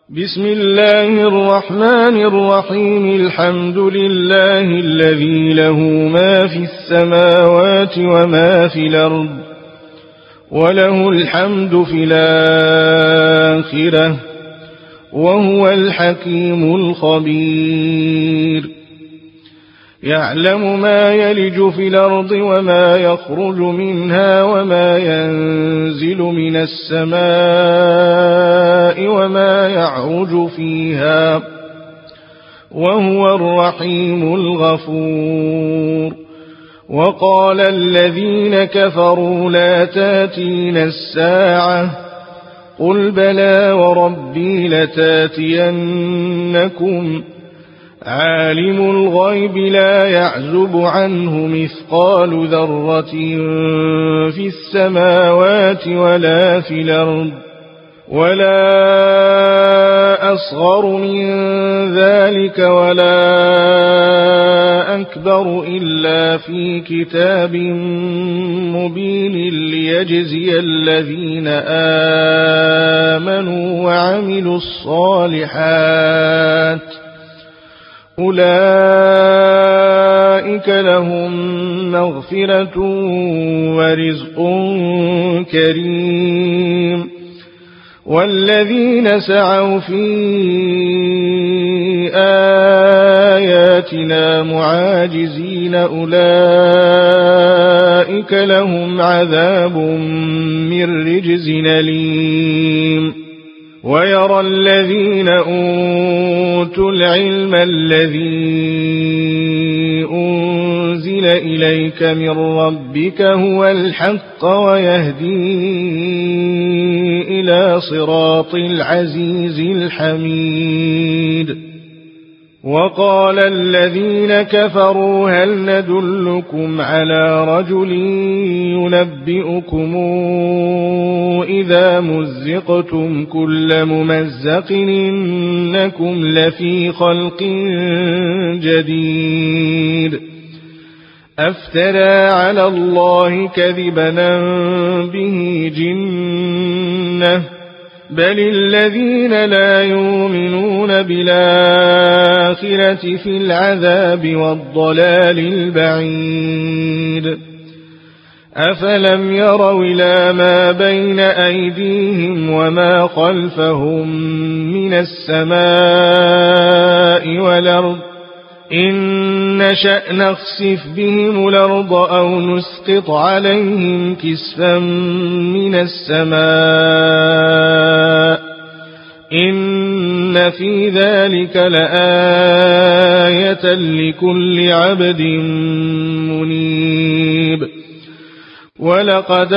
بسم الله الرحمن الرحيم. الحمد لله الذي له ما في السماوات وما في الأرض وله الحمد في الآخرة وهو الحكيم الخبير. يعلم ما يلج في الأرض وما يخرج منها وما ينزل من السماء وما يعرج فيها وهو الرحيم الغفور. وقال الذين كفروا لا تاتين الساعة قل بلى وربي لتاتينكم عالم الغيب لا يعزب عنه مثقال ذرة في السماوات ولا في الأرض ولا أصغر من ذلك ولا أكبر إلا في كتاب مبين ليجزي الذين آمنوا وعملوا الصالحات أولئك لهم مغفرة ورزق كريم. والذين سعوا في آياتنا معاجزين أولئك لهم عذاب من رجز أليم. ويرى الذين أوتوا العلم الذي أنزل إليك من ربك هو الحق ويهدي إلى صراط العزيز الحميد. وقال الذين كفروا هل ندلكم على رجل ينبئكم إذا مزقتم كل ممزق إنكم لفي خلق جديد أفترى على الله كذبا به جنة بل الذين لا يؤمنون بالآخرة في العذاب والضلال البعيد. أفلم يروا إلى ما بين أيديهم وما خلفهم من السماء والأرض إن نشأ نخسف بهم الأرض أو نسقط عليهم كسفا من السماء إن في ذلك لآية لكل عبد منيب. ولقد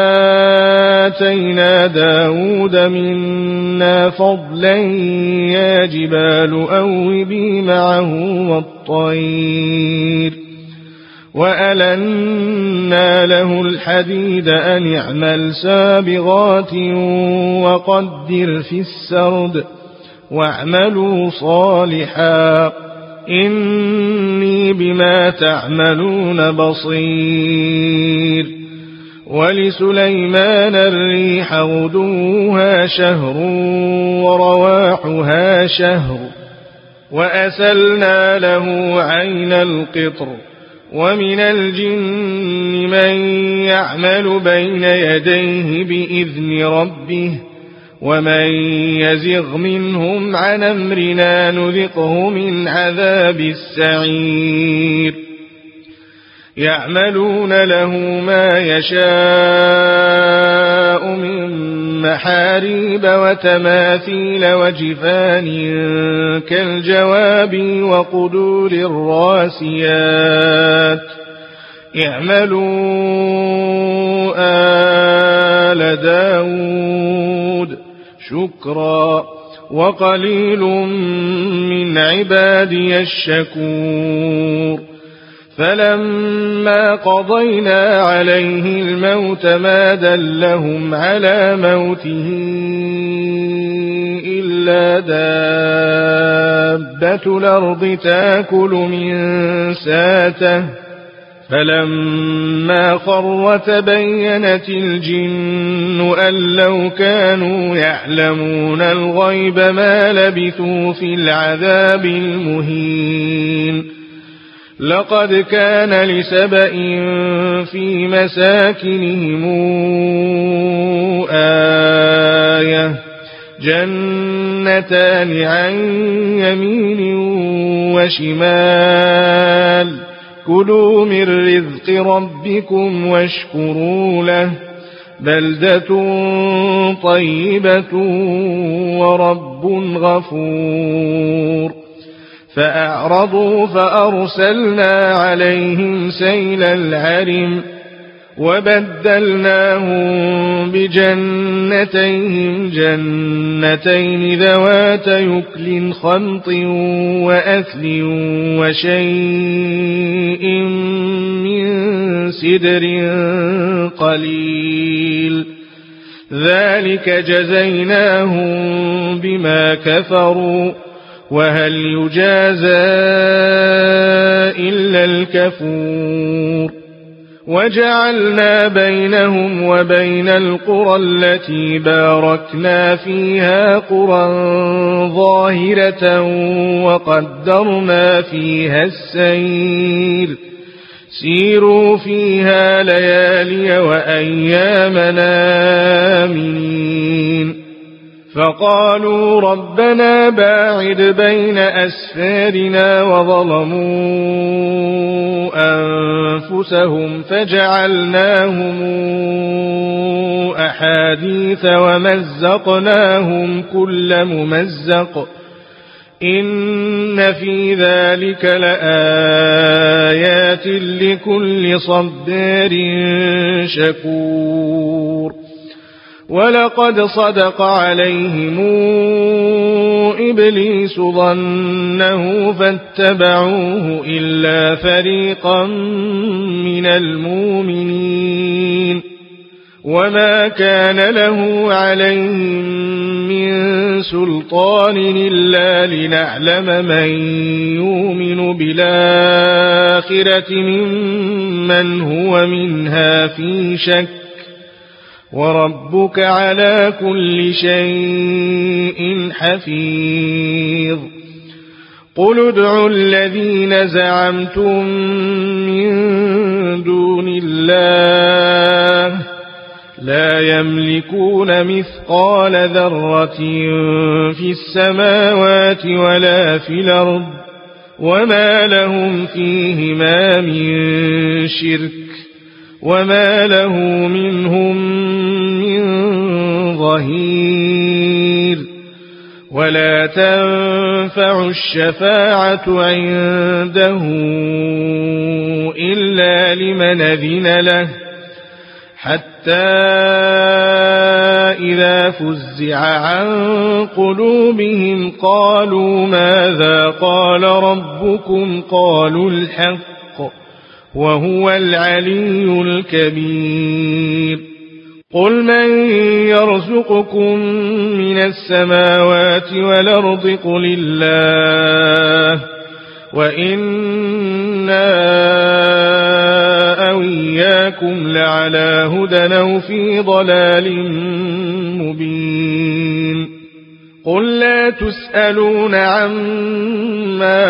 آتينا داود منا فضلا يا جبال أوبي معه والطير وألنا له الحديد أن اعمل سابغات وقدر في السرد واعملوا صالحا إني بما تعملون بصير. ولسليمان الريح غدوها شهر ورواحها شهر وأسلنا له عين القطر ومن الجن من يعمل بين يديه بإذن ربه ومن يزغ منهم عن أمرنا نذقه من عذاب السعير. يعملون له ما يشاء من محاريب وتماثيل وجفان كالجواب وقدور الراسيات اعملوا آل داود شكرا وقليل من عبادي الشكور. فلما قضينا عليه الموت ما دلهم على موته إلا دابة الأرض تأكل من ساته فلما خر تبينت الجن أن لو كانوا يعلمون الغيب ما لبثوا في العذاب المهين لقد كان لسبإ في مساكنهم آية جنتان عن يمين وشمال كلوا من رزق ربكم واشكروا له بلدة طيبة ورب غفور فأعرضوا فأرسلنا عليهم سيل العرم وبدلناهم بجنتيهم جنتين ذوات يكل خمط وأثل وشيء من سدر قليل ذلك جزيناهم بما كفروا وهل يجازى إلا الكفور وجعلنا بينهم وبين القرى التي باركنا فيها قرى ظاهرة وقدرنا فيها السير سيروا فيها ليالي وأيامنا آمنين فقالوا ربنا باعد بين أسفارنا وظلموا أنفسهم فجعلناهم أحاديث ومزقناهم كل ممزق إن في ذلك لآيات لكل صبار شكور ولقد صدق عليهم إبليس ظنه فاتبعوه إلا فريقا من المؤمنين وما كان له عليهم من سلطان إلا لنعلم من يؤمن بالآخرة ممن هو منها في شك وربك على كل شيء حفيظ قل ادعوا الذين زعمتم من دون الله لا يملكون مثقال ذرة في السماوات ولا في الأرض وما لهم فيهما من شرك وما له منهم من ظهير ولا تنفع الشفاعة عنده إلا لمن أذن له حتى إذا فزع عن قلوبهم قالوا ماذا قال ربكم قالوا الحق وهو العلي الكبير قل من يرزقكم من السماوات والأرض قل الله وإنا أو إياكم لعلى هدى أو في ضلال مبين قل لا تسألون عما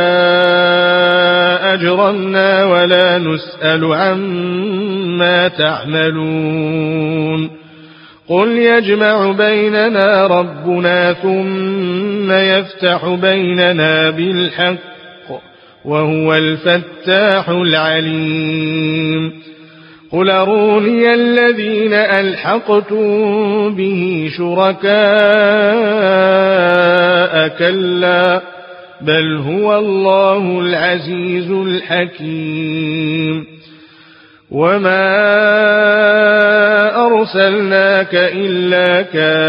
أجرمنا ولا نسأل عما تعملون قل يجمع بيننا ربنا ثم يفتح بيننا بالحق وهو الفتاح العليم قل أروني الذين ألحقتم به شركاء كلا بل هو الله العزيز الحكيم وما أرسلناك إلا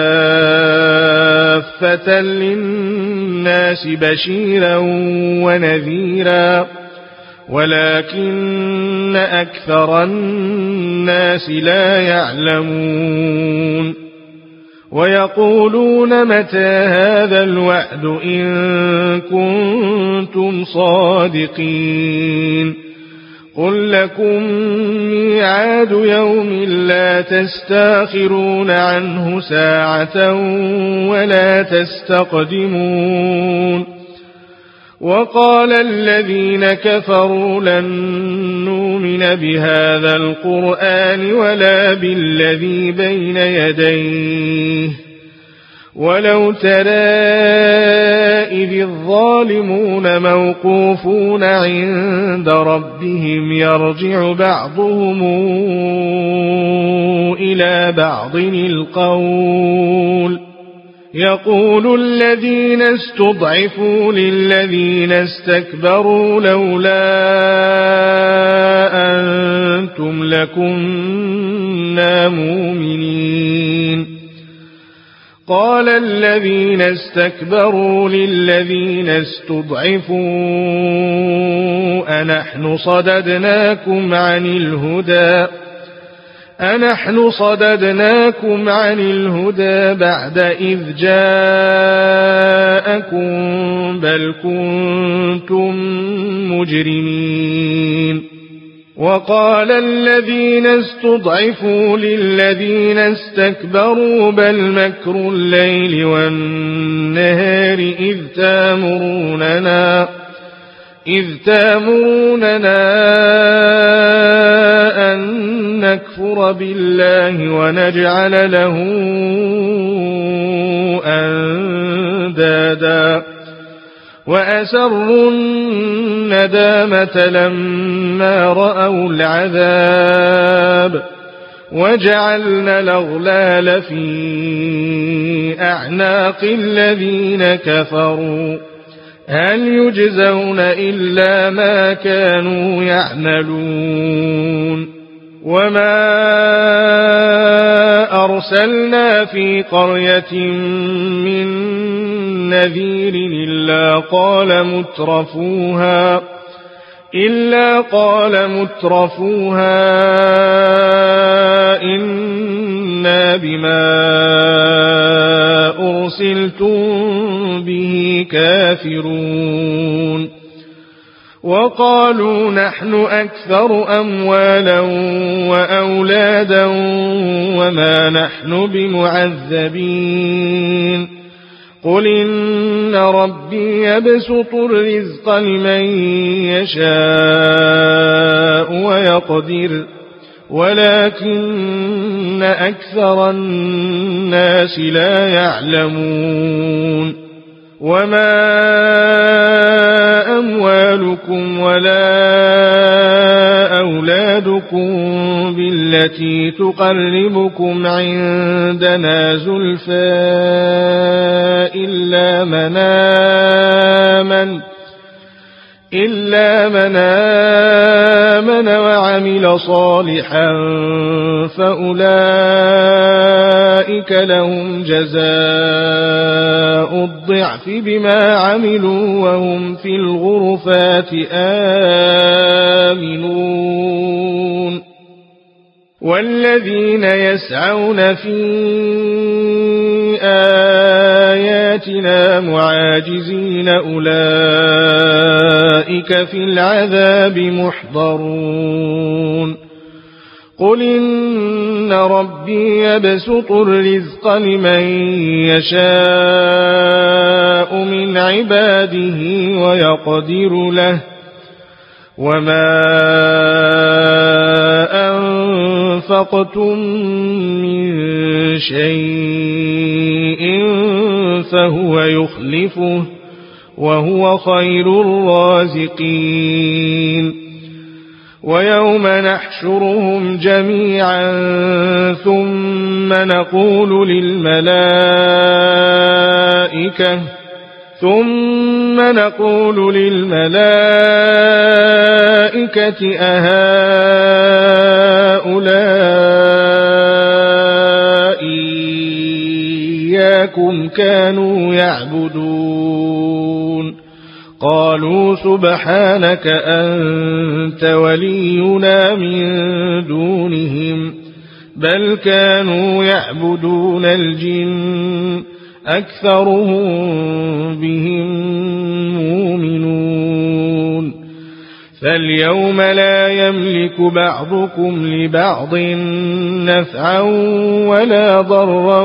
كافة للناس بشيرا ونذيرا ولكن أكثر الناس لا يعلمون ويقولون متى هذا الوعد إن كنتم صادقين قل لكم ميعاد يوم لا تستاخرون عنه ساعة ولا تستقدمون وقال الذين كفروا لن نؤمن بهذا القرآن ولا بالذي بين يديه ولو ترى إذ الظالمون موقوفون عند ربهم يرجع بعضهم إلى بعض القول يقول الذين استضعفوا للذين استكبروا لولا أنتم لكنا مؤمنين قال الذين استكبروا للذين استضعفوا أنحن صددناكم عن الهدى بعد إذ جاءكم بل كنتم مجرمين وقال الذين استضعفوا للذين استكبروا بل مكر الليل والنهار إذ تامروننا أن نكفر بالله ونجعل له أندادا وأسروا الندامة لما رأوا العذاب وجعلنا الأغلال في أعناق الذين كفروا هل يجزون إلا ما كانوا يعملون وما أرسلنا في قرية من نذير إلا قال مترفوها إنا بما أرسلتم به كافرون وقالوا نحن أكثر أموالا وأولادا وما نحن بمعذبين قل إن ربي يبسط الرزق لمن يشاء ويقدر ولكن أكثر الناس لا يعلمون وما أموالكم ولا أولادكم بالتي تقربكم عندنا زلفى إلا من آمن وعمل صالحا فأولئك لهم جزاء الضعف بما عملوا وهم في الغرفات آمنون والذين يسعون في آياتنا معاجزين أولئك في العذاب محضرون قل إن ربي يبسط الرزق لمن يشاء من عباده ويقدر له وما أنفقتم من شيء فهو يخلفه وهو خير الرازقين ويوم نحشرهم جميعا ثم نقول للملائكة أهؤلاء إياكم كانوا يعبدون قالوا سبحانك أنت ولينا من دونهم بل كانوا يعبدون الجن أكثرهم بهم مؤمنون فاليوم لا يملك بعضكم لبعض نفعا ولا ضرا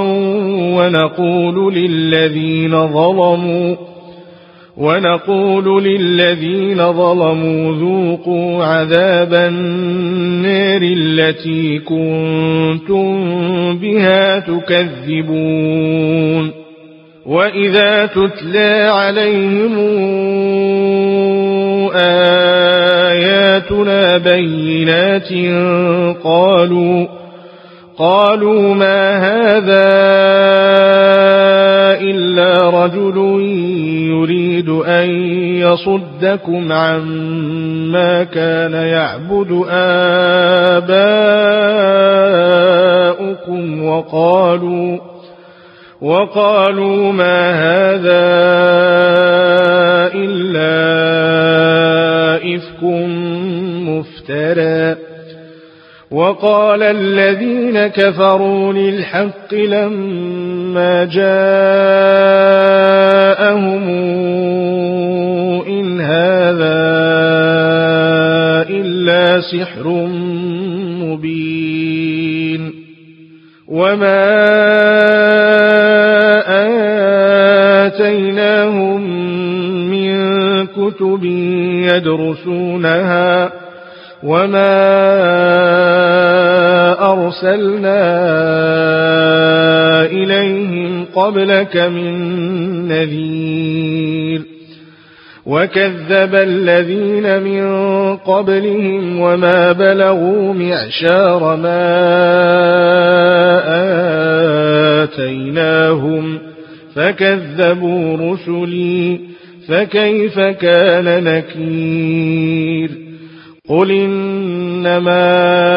ونقول للذين ظلموا ذوقوا عذاب النار التي كنتم بها تكذبون وإذا تتلى عليهم آياتنا بينات قالوا ما هذا إلا رجل يريد أن يصدكم عما كان يعبد آباؤكم وقالوا ما هذا إلا إفك مفترى وقال الذين كفروا للحق لما جاءهم إن هذا إلا سحر مبين وما آتيناهم من كتب يدرسونها وما أرسلنا إليهم قبلك من نذير وكذب الذين من قبلهم وما بلغوا معشار ما آتيناهم فكذبوا رسلي فكيف كان نكير قل إنما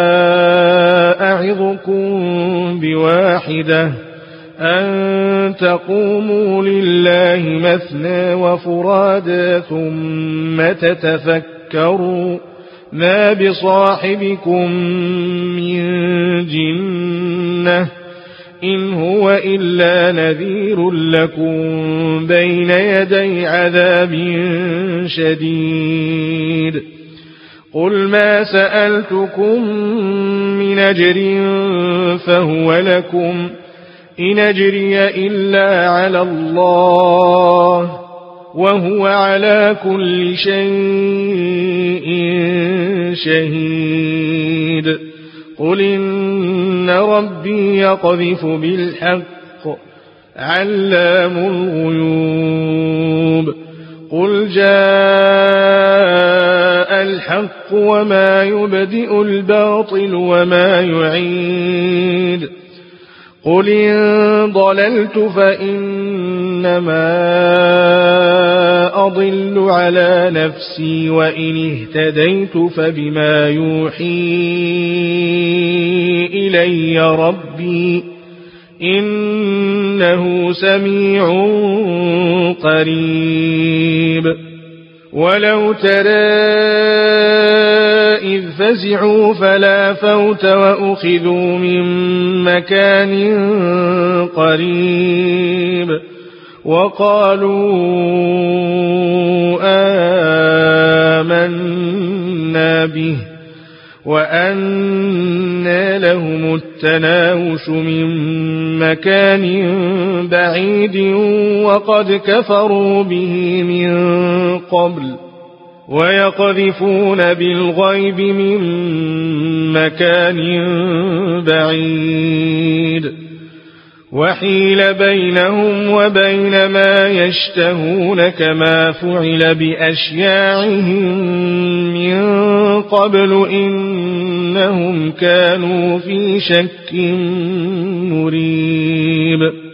أعظكم بواحدة أن تقوموا لله مثنى وفرادا ثم تتفكروا ما بصاحبكم من جنة إن هو إلا نذير لكم بين يدي عذاب شديد قل ما سألتكم من أجر فهو لكم إن أجري إلا على الله وهو على كل شيء شهيد قل إن ربي يقذف بالحق علام الغيوب قل جاء الحق وما يبدئ الباطل وما يعيد قل إن ضللت فإنما أضل على نفسي وإن اهتديت فبما يوحي إلي ربي إنه سميع قريب ولو ترى إذ فزعوا فلا فوت وأخذوا من مكان قريب وقالوا آمنا به وأنى لهم التناوش من مكان بعيد وقد كفروا به من قبل ويقذفون بالغيب من مكان بعيد وحيل بينهم وبين ما يشتهون كما فعل بأشياعهم من قبل إنهم كانوا في شك مريب